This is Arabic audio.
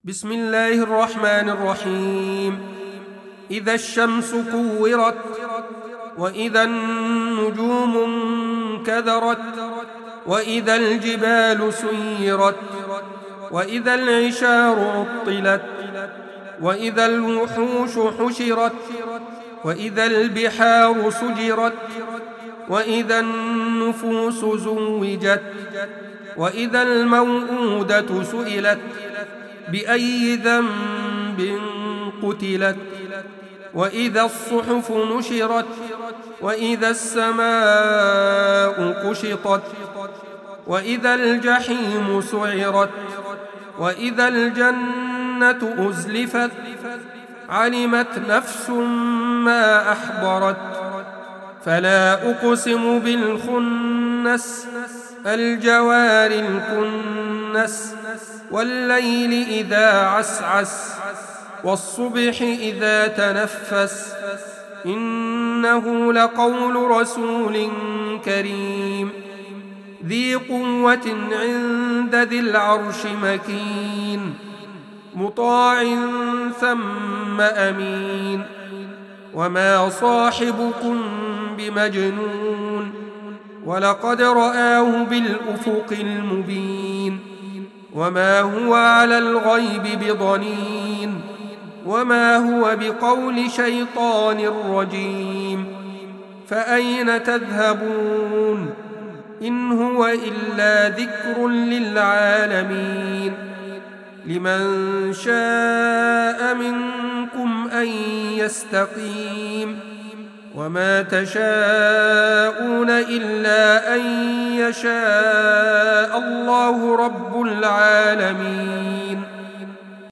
بسم الله الرحمن الرحيم. إذا الشمس كورت، وإذا النجوم انكدرت، وإذا الجبال سيرت، وإذا العشار عطلت، وإذا الوحوش حشرت، وإذا البحار سجرت، وإذا النفوس زوجت، وإذا الموءودة سئلت بأي ذنب قتلت، وإذا الصحف نشرت، وإذا السماء كشطت، وإذا الجحيم سعرت، وإذا الجنة أزلفت، علمت نفس ما أحضرت. فلا أقسم بالخنس، الجوار الكنس، والليل إذا عسعس، والصبح إذا تنفس، إنه لقول رسول كريم ذي قوة عند ذي العرش مكين، مطاع ثم أمين. وما صاحبكم بمجنون، ولقد رآه بالأفق المبين. وما هو على الغيب بضنين، وما هو بقول شيطان رجيم. فأين تذهبون؟ إن هو إلا ذكر للعالمين. لمن شاء منكم أن يستقيم، وما تشاءون إلا أن يشاء الله رب العالمين.